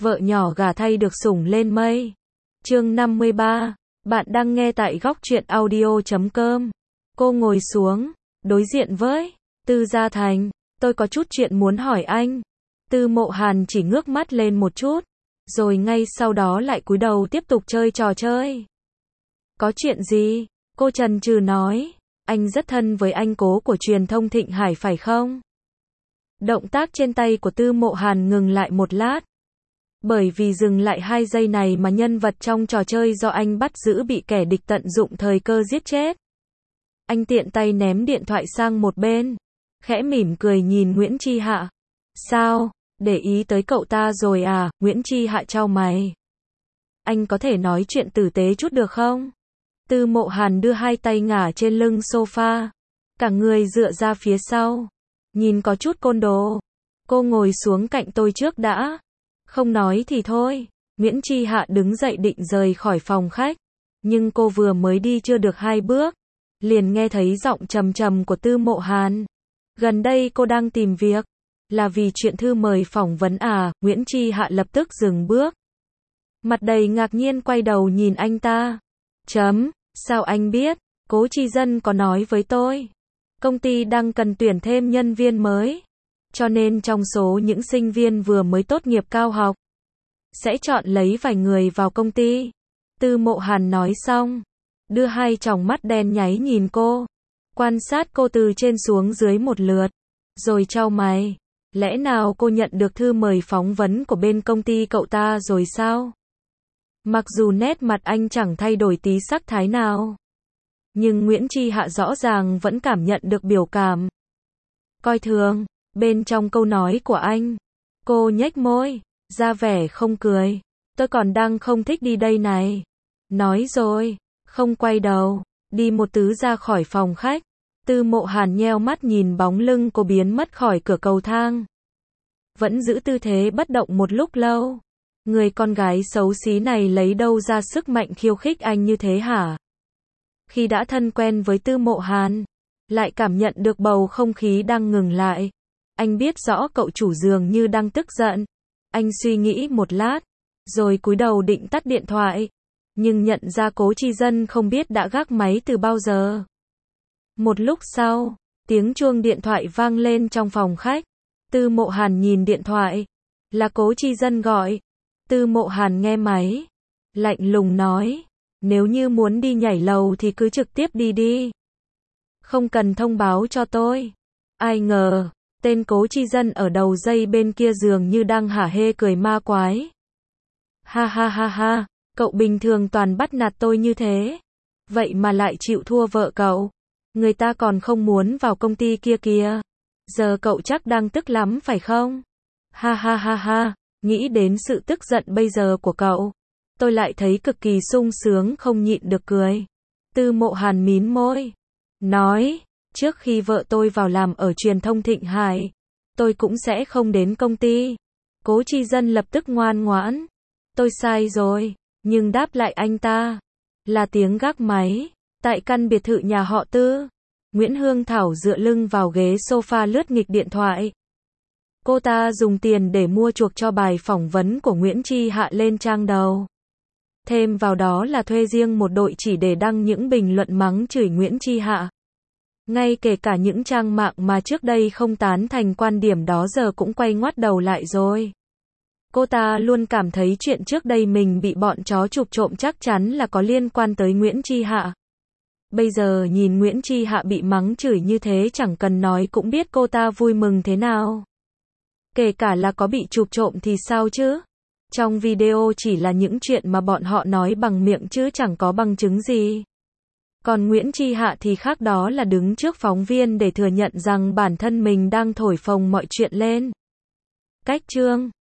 vợ nhỏ gả thay được sủng lên mây. Chương 53. Bạn đang nghe tại góc truyện audio.com. Cô ngồi xuống, đối diện với Tư Gia Thành. Tôi có chút chuyện muốn hỏi anh. Tư Mộ Hàn chỉ ngước mắt lên một chút, rồi ngay sau đó lại cúi đầu tiếp tục chơi trò chơi. Có chuyện gì? Cô chần chừ nói. Anh rất thân với anh cố của truyền thông Thịnh Hải phải không? Động tác trên tay của Tư Mộ Hàn ngừng lại một lát. Bởi vì dừng lại 2 giây này mà nhân vật trong trò chơi do anh bắt giữ bị kẻ địch tận dụng thời cơ giết chết. Anh tiện tay ném điện thoại sang một bên, khẽ mỉm cười nhìn Nguyễn Chi Hạ. Sao, để ý tới cậu ta rồi à? Nguyễn Chi Hạ chau mày. Anh có thể nói chuyện tử tế chút được không? Tư Mộ Hàn đưa 2 tay ngả trên lưng sofa, cả người dựa ra phía sau, nhìn có chút côn đồ. Cô ngồi xuống cạnh tôi trước đã. Không nói thì thôi. Nguyễn Chi Hạ đứng dậy định rời khỏi phòng khách, nhưng cô vừa mới đi chưa được 2 bước, liền nghe thấy giọng trầm trầm của Tư Mộ Hàn. Gần đây cô đang tìm việc, là vì chuyện thư mời phỏng vấn à? Nguyễn Chi Hạ lập tức dừng bước, mặt đầy ngạc nhiên quay đầu nhìn anh ta. Sao anh biết? Cố Chi Dân có nói với tôi. Công ty đang cần tuyển thêm nhân viên mới, cho nên trong số những sinh viên vừa mới tốt nghiệp cao học, sẽ chọn lấy vài người vào công ty. Tư Mộ Hàn nói xong, đưa 2 tròng mắt đen nháy nhìn cô, quan sát cô từ trên xuống dưới một lượt, rồi chau mày. Lẽ nào cô nhận được thư mời phỏng vấn của bên công ty cậu ta rồi sao? Mặc dù nét mặt anh chẳng thay đổi tí sắc thái nào, nhưng Nguyễn Chi Hạ rõ ràng vẫn cảm nhận được biểu cảm coi thường bên trong câu nói của anh. Cô nhếch môi, ra vẻ không cười. Tôi còn đang không thích đi đây này. Nói rồi, không quay đầu, đi một tứ ra khỏi phòng khách. Tư Mộ Hàn nheo mắt nhìn bóng lưng cô biến mất khỏi cửa cầu thang. Vẫn giữ tư thế bất động một lúc lâu. Người con gái xấu xí này lấy đâu ra sức mạnh khiêu khích anh như thế hả? Khi đã thân quen với Tư Mộ Hàn, lại cảm nhận được bầu không khí đang ngừng lại. Anh biết rõ cậu chủ dường như đang tức giận. Anh suy nghĩ một lát, rồi cúi đầu định tắt điện thoại, nhưng nhận ra Cố Chi Dân không biết đã gác máy từ bao giờ. Một lúc sau, tiếng chuông điện thoại vang lên trong phòng khách. Tư Mộ Hàn nhìn điện thoại, là Cố Chi Dân gọi. Tư Mộ Hàn nghe máy, lạnh lùng nói, nếu như muốn đi nhảy lầu thì cứ trực tiếp đi đi, không cần thông báo cho tôi. Ai ngờ, tên Cố Chi Dân ở đầu dây bên kia dường như đang hả hê cười ma quái. Ha ha ha ha, cậu bình thường toàn bắt nạt tôi như thế, vậy mà lại chịu thua vợ cậu. Người ta còn không muốn vào công ty kia kìa. Giờ cậu chắc đang tức lắm phải không? Ha ha ha ha, nghĩ đến sự tức giận bây giờ của cậu, tôi lại thấy cực kỳ sung sướng không nhịn được cười. Tư Mộ Hàn mím môi, nói, trước khi vợ tôi vào làm ở truyền thông Thịnh Hải, tôi cũng sẽ không đến công ty. Cố Chi Dân lập tức ngoan ngoãn. Tôi sai rồi, nhưng đáp lại anh ta là tiếng gác máy. Tại căn biệt thự nhà họ Tư, Nguyễn Hương Thảo dựa lưng vào ghế sofa lướt nghịch điện thoại. Cô ta dùng tiền để mua chuộc cho bài phỏng vấn của Nguyễn Chi Hạ lên trang đầu. Thêm vào đó là thuê riêng một đội chỉ để đăng những bình luận mắng chửi Nguyễn Chi Hạ. Ngay kể cả những trang mạng mà trước đây không tán thành quan điểm đó giờ cũng quay ngoắt đầu lại rồi. Cô ta luôn cảm thấy chuyện trước đây mình bị bọn chó chụp trộm chắc chắn là có liên quan tới Nguyễn Chi Hạ. Bây giờ nhìn Nguyễn Chi Hạ bị mắng chửi như thế chẳng cần nói cũng biết cô ta vui mừng thế nào. Kể cả là có bị chụp trộm thì sao chứ? Trong video chỉ là những chuyện mà bọn họ nói bằng miệng chứ chẳng có bằng chứng gì. Còn Nguyễn Chi Hạ thì khác, đó là đứng trước phóng viên để thừa nhận rằng bản thân mình đang thổi phồng mọi chuyện lên. Cách chương